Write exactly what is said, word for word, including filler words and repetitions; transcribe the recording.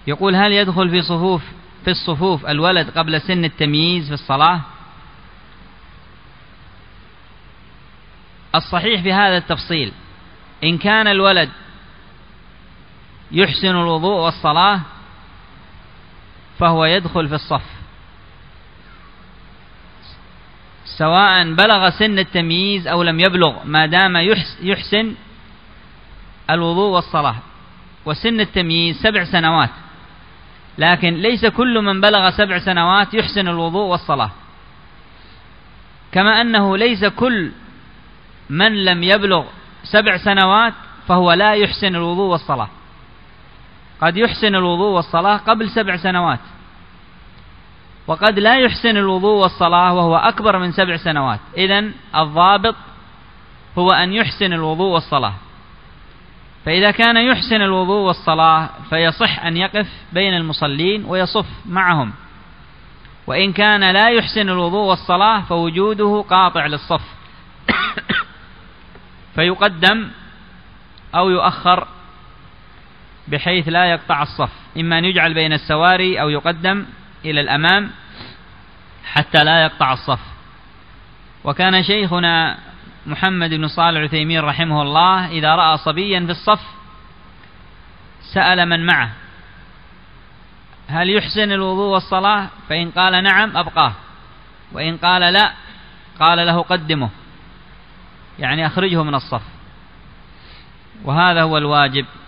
يقول: هل يدخل في صفوف في الصفوف الولد قبل سن التمييز في الصلاة؟ الصحيح في هذا التفصيل إن كان الولد يحسن الوضوء والصلاة فهو يدخل في الصف، سواء بلغ سن التمييز أو لم يبلغ، ما دام يحسن الوضوء والصلاة. وسن التمييز سبع سنوات، لكن ليس كل من بلغ سبع سنوات يحسن الوضوء والصلاة، كما أنه ليس كل من لم يبلغ سبع سنوات فهو لا يحسن الوضوء والصلاة. قد يحسن الوضوء والصلاة قبل سبع سنوات، وقد لا يحسن الوضوء والصلاة وهو أكبر من سبع سنوات. إذن الضابط هو أن يحسن الوضوء والصلاة. فإذا كان يحسن الوضوء والصلاة فيصح أن يقف بين المصلين ويصف معهم، وإن كان لا يحسن الوضوء والصلاة فوجوده قاطع للصف فيقدم أو يؤخر بحيث لا يقطع الصف، إما أن يجعل بين السواري أو يقدم إلى الأمام حتى لا يقطع الصف. وكان شيخنا محمد بن صالح العثيمين رحمه الله إذا رأى صبيا في الصف سأل من معه: هل يحسن الوضوء والصلاة؟ فإن قال نعم أبقاه، وإن قال لا قال له قدمه، يعني أخرجه من الصف. وهذا هو الواجب